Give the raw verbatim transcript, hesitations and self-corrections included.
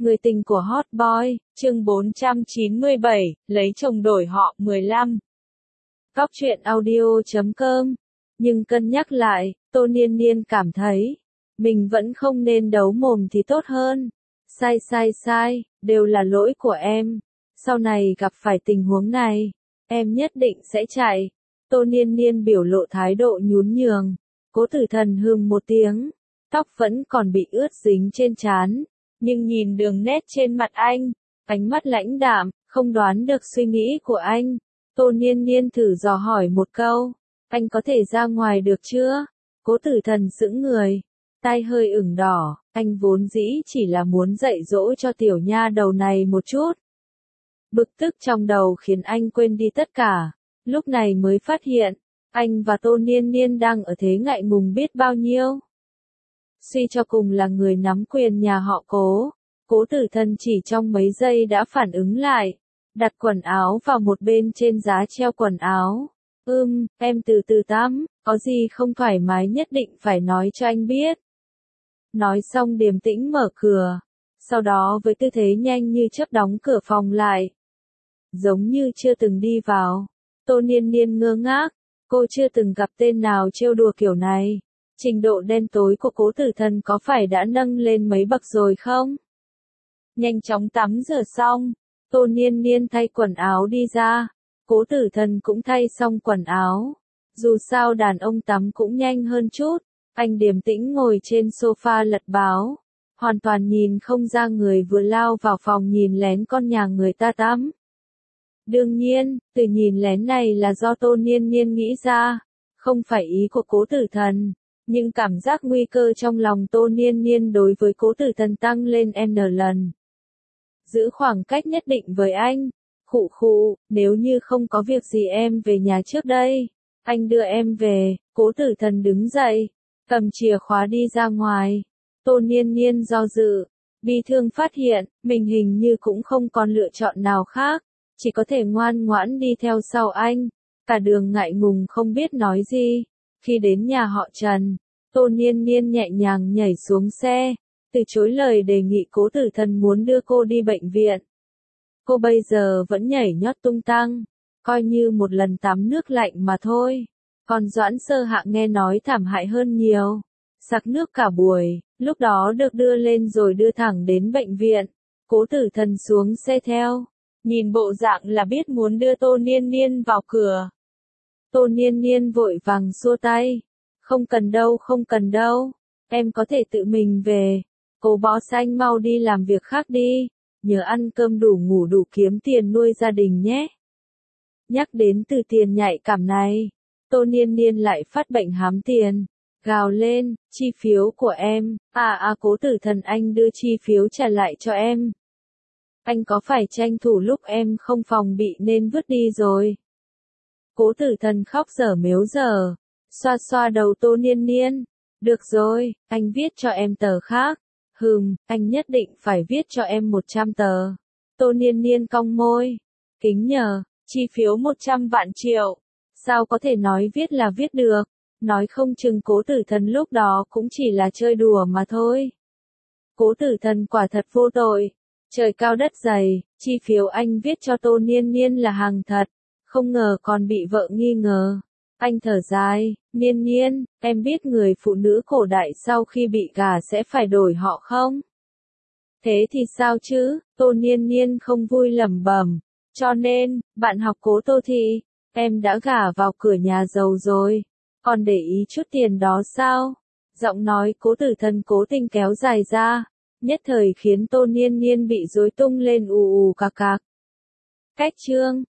Người tình của Hot Boy, chương bốn trăm chín mươi bảy, lấy chồng đổi họ mười lăm. Góc truyện audio chấm com. Nhưng cân nhắc lại, Tô Niên Niên cảm thấy, mình vẫn không nên đấu mồm thì tốt hơn. Sai sai sai, đều là lỗi của em. Sau này gặp phải tình huống này, em nhất định sẽ chạy. Tô Niên Niên biểu lộ thái độ nhún nhường. Cố Tử Thần hừm một tiếng, tóc vẫn còn bị ướt dính trên trán. Nhưng nhìn đường nét trên mặt anh, ánh mắt lãnh đạm, không đoán được suy nghĩ của anh. Tô Niên Niên thử dò hỏi một câu, anh có thể ra ngoài được chưa? Cố Tử Thần sững người, tai hơi ửng đỏ, anh vốn dĩ chỉ là muốn dạy dỗ cho tiểu nha đầu này một chút. Bực tức trong đầu khiến anh quên đi tất cả, lúc này mới phát hiện, anh và Tô Niên Niên đang ở thế ngại ngùng biết bao nhiêu. Suy cho cùng là người nắm quyền nhà họ Cố, Cố Tử Thần chỉ trong mấy giây đã phản ứng lại, đặt quần áo vào một bên trên giá treo quần áo. Ừm, em từ từ tắm, có gì không thoải mái nhất định phải nói cho anh biết. Nói xong điềm tĩnh mở cửa, sau đó với tư thế nhanh như chớp đóng cửa phòng lại. Giống như chưa từng đi vào, Tô Niên Niên ngơ ngác, cô chưa từng gặp tên nào trêu đùa kiểu này. Trình độ đen tối của Cố Tử Thần có phải đã nâng lên mấy bậc rồi không? Nhanh chóng tắm rửa xong, Tô Niên Niên thay quần áo đi ra, Cố Tử Thần cũng thay xong quần áo. Dù sao đàn ông tắm cũng nhanh hơn chút, anh điềm tĩnh ngồi trên sofa lật báo, hoàn toàn nhìn không ra người vừa lao vào phòng nhìn lén con nhà người ta tắm. Đương nhiên, từ nhìn lén này là do Tô Niên Niên nghĩ ra, không phải ý của Cố Tử Thần. Nhưng cảm giác nguy cơ trong lòng Tô Niên Niên đối với Cố Tử Thần tăng lên n lần. Giữ khoảng cách nhất định với anh. Khụ khụ, nếu như không có việc gì em về nhà trước đây. Anh đưa em về. Cố Tử Thần đứng dậy, cầm chìa khóa đi ra ngoài. Tô Niên Niên do dự, bi thương phát hiện, mình hình như cũng không còn lựa chọn nào khác. Chỉ có thể ngoan ngoãn đi theo sau anh. Cả đường ngại ngùng không biết nói gì. Khi đến nhà họ Trần, Tô Niên Niên nhẹ nhàng nhảy xuống xe, từ chối lời đề nghị Cố Tử Thần muốn đưa cô đi bệnh viện. Cô bây giờ vẫn nhảy nhót tung tăng, coi như một lần tắm nước lạnh mà thôi. Còn Doãn Sơ Hạ nghe nói thảm hại hơn nhiều, sặc nước cả buổi, lúc đó được đưa lên rồi đưa thẳng đến bệnh viện. Cố Tử Thần xuống xe theo, nhìn bộ dạng là biết muốn đưa Tô Niên Niên vào cửa. Tô Niên Niên vội vàng xua tay. Không cần đâu không cần đâu. Em có thể tự mình về. Cô boss anh mau đi làm việc khác đi. Nhớ ăn cơm đủ ngủ đủ kiếm tiền nuôi gia đình nhé. Nhắc đến từ tiền nhạy cảm này, Tô Niên Niên lại phát bệnh hám tiền. Gào lên, chi phiếu của em. À à Cố Tử Thần anh đưa chi phiếu trả lại cho em. Anh có phải tranh thủ lúc em không phòng bị nên vứt đi rồi. Cố Tử Thần khóc dở mếu dở, xoa xoa đầu Tô Niên Niên. Được rồi, anh viết cho em tờ khác. Hừm, anh nhất định phải viết cho em một trăm tờ. Tô Niên Niên cong môi. Kính nhờ, chi phiếu một trăm vạn triệu. Sao có thể nói viết là viết được? Nói không chừng Cố Tử Thần lúc đó cũng chỉ là chơi đùa mà thôi. Cố Tử Thần quả thật vô tội. Trời cao đất dày, chi phiếu anh viết cho Tô Niên Niên là hàng thật. Không ngờ còn bị vợ nghi ngờ. Anh thở dài, Niên Niên, em biết người phụ nữ cổ đại sau khi bị gả sẽ phải đổi họ không? Thế thì sao chứ? Tô Niên Niên không vui lẩm bẩm. Cho nên, bạn học Cố Tô thì, em đã gả vào cửa nhà giàu rồi. Còn để ý chút tiền đó sao? Giọng nói Cố Tử Thần cố tình kéo dài ra. Nhất thời khiến Tô Niên Niên bị rối tung lên ù ù cạc cạc. Cách chương